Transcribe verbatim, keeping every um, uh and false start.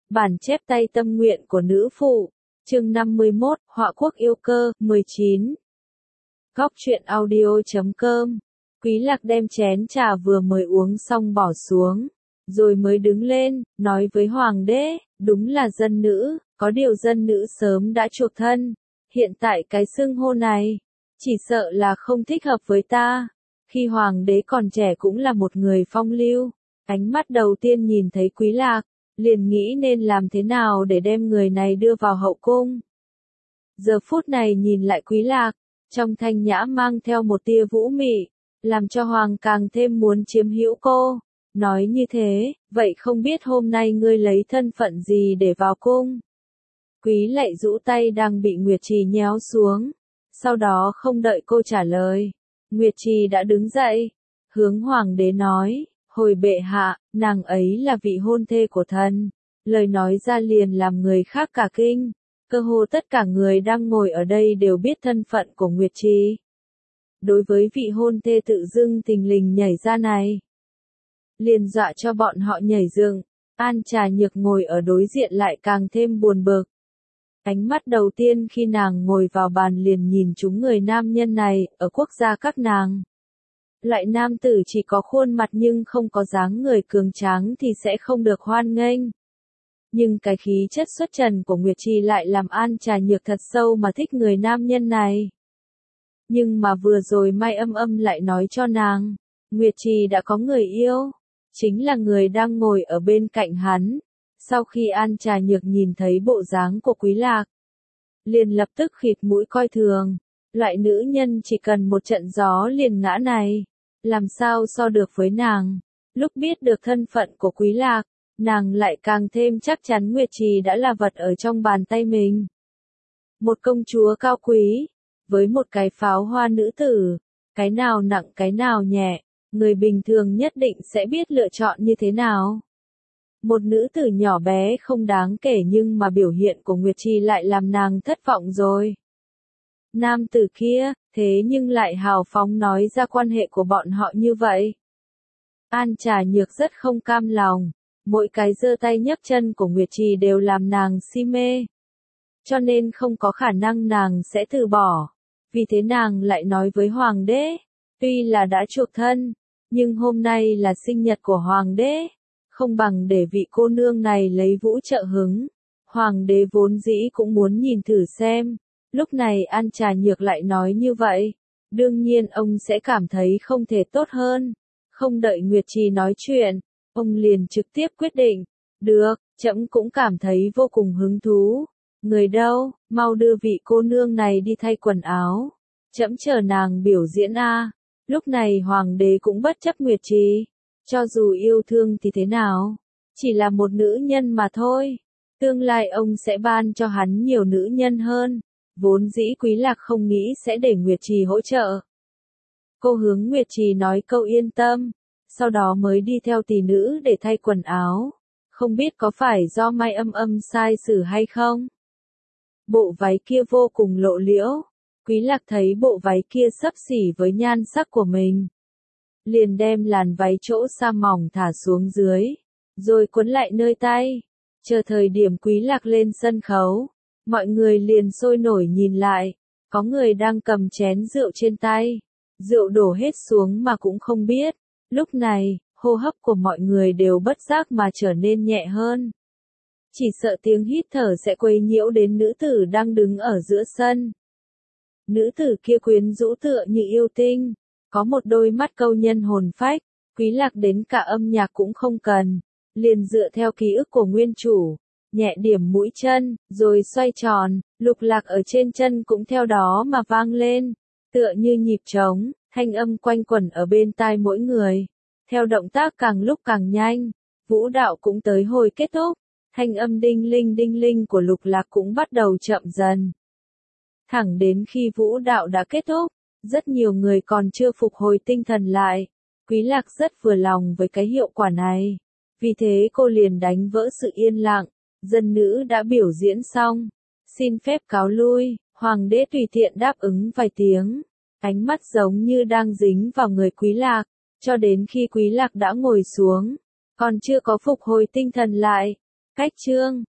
Bản chép tay tâm nguyện của nữ phụ, chương năm mươi mốt, Họa quốc yêu cơ, mười chín. Góc truyện audio chấm com. Quý Lạc đem chén trà vừa mới uống xong bỏ xuống, rồi mới đứng lên, nói với hoàng đế, đúng là dân nữ, có điều dân nữ sớm đã chuộc thân, hiện tại cái xưng hô này, chỉ sợ là không thích hợp với ta. Khi hoàng đế còn trẻ cũng là một người phong lưu, ánh mắt đầu tiên nhìn thấy Quý Lạc, liền nghĩ nên làm thế nào để đem người này đưa vào hậu cung. Giờ phút này nhìn lại Quý Lạc, trong thanh nhã mang theo một tia vũ mị, làm cho hoàng càng thêm muốn chiếm hữu cô. Nói như thế, vậy không biết hôm nay ngươi lấy thân phận gì để vào cung? Quý Lệ rũ tay đang bị Nguyệt Trì nhéo xuống, sau đó không đợi cô trả lời, Nguyệt Trì đã đứng dậy, hướng hoàng đế nói, hồi bệ hạ, nàng ấy là vị hôn thê của thần. Lời nói ra liền làm người khác cả kinh, cơ hồ tất cả người đang ngồi ở đây đều biết thân phận của Nguyệt Trì. Đối với vị hôn thê tự dưng thình lình nhảy ra này, liền dọa cho bọn họ nhảy dựng. An Trà Nhược ngồi ở đối diện lại càng thêm buồn bực. Ánh mắt đầu tiên khi nàng ngồi vào bàn liền nhìn chúng người nam nhân này, ở quốc gia các nàng. Loại nam tử chỉ có khuôn mặt nhưng không có dáng người cường tráng thì sẽ không được hoan nghênh. Nhưng cái khí chất xuất trần của Nguyệt Trì lại làm An Trà Nhược thật sâu mà thích người nam nhân này. Nhưng mà vừa rồi Mai Âm Âm lại nói cho nàng, Nguyệt Trì đã có người yêu, chính là người đang ngồi ở bên cạnh hắn. Sau khi An Trà Nhược nhìn thấy bộ dáng của Quý Lạc, liền lập tức khịt mũi coi thường, loại nữ nhân chỉ cần một trận gió liền ngã này, làm sao so được với nàng. Lúc biết được thân phận của Quý Lạc, nàng lại càng thêm chắc chắn Nguyệt Trì đã là vật ở trong bàn tay mình. Một công chúa cao quý, với một cái pháo hoa nữ tử, cái nào nặng cái nào nhẹ, người bình thường nhất định sẽ biết lựa chọn như thế nào. Một nữ tử nhỏ bé không đáng kể nhưng mà biểu hiện của Nguyệt Trì lại làm nàng thất vọng rồi. Nam tử kia, thế nhưng lại hào phóng nói ra quan hệ của bọn họ như vậy. An Trà Nhược rất không cam lòng, mỗi cái giơ tay nhấc chân của Nguyệt Trì đều làm nàng si mê. Cho nên không có khả năng nàng sẽ từ bỏ. Vì thế nàng lại nói với hoàng đế, tuy là đã chuộc thân, nhưng hôm nay là sinh nhật của hoàng đế, không bằng để vị cô nương này lấy vũ trợ hứng. Hoàng đế vốn dĩ cũng muốn nhìn thử xem. Lúc này An Trà Nhược lại nói như vậy, đương nhiên ông sẽ cảm thấy không thể tốt hơn. Không đợi Nguyệt Trì nói chuyện, ông liền trực tiếp quyết định, được, trẫm cũng cảm thấy vô cùng hứng thú. Người đâu, mau đưa vị cô nương này đi thay quần áo, trẫm chờ nàng biểu diễn a. Lúc này hoàng đế cũng bất chấp Nguyệt Trì, cho dù yêu thương thì thế nào, chỉ là một nữ nhân mà thôi. Tương lai ông sẽ ban cho hắn nhiều nữ nhân hơn. Vốn dĩ Quý Lạc không nghĩ sẽ để Nguyệt Trì hỗ trợ. Cô hướng Nguyệt Trì nói câu yên tâm, sau đó mới đi theo tỷ nữ để thay quần áo. Không biết có phải do Mai Âm Âm sai sử hay không? Bộ váy kia vô cùng lộ liễu. Quý Lạc thấy bộ váy kia xấp xỉ với nhan sắc của mình, liền đem làn váy chỗ sa mỏng thả xuống dưới, rồi cuốn lại nơi tay. Chờ thời điểm Quý Lạc lên sân khấu, mọi người liền sôi nổi nhìn lại, có người đang cầm chén rượu trên tay, rượu đổ hết xuống mà cũng không biết. Lúc này, hô hấp của mọi người đều bất giác mà trở nên nhẹ hơn. Chỉ sợ tiếng hít thở sẽ quấy nhiễu đến nữ tử đang đứng ở giữa sân. Nữ tử kia quyến rũ tựa như yêu tinh, có một đôi mắt câu nhân hồn phách. Quý Lạc đến cả âm nhạc cũng không cần, liền dựa theo ký ức của nguyên chủ, nhẹ điểm mũi chân, rồi xoay tròn, lục lạc ở trên chân cũng theo đó mà vang lên, tựa như nhịp trống, thanh âm quanh quẩn ở bên tai mỗi người. Theo động tác càng lúc càng nhanh, vũ đạo cũng tới hồi kết thúc, thanh âm đinh linh đinh linh của lục lạc cũng bắt đầu chậm dần. Thẳng đến khi vũ đạo đã kết thúc, rất nhiều người còn chưa phục hồi tinh thần lại. Quý Lạc rất vừa lòng với cái hiệu quả này, vì thế cô liền đánh vỡ sự yên lặng. Dân nữ đã biểu diễn xong, xin phép cáo lui. Hoàng đế tùy tiện đáp ứng vài tiếng, ánh mắt giống như đang dính vào người Quý Lạc, cho đến khi Quý Lạc đã ngồi xuống, còn chưa có phục hồi tinh thần lại, Khách chương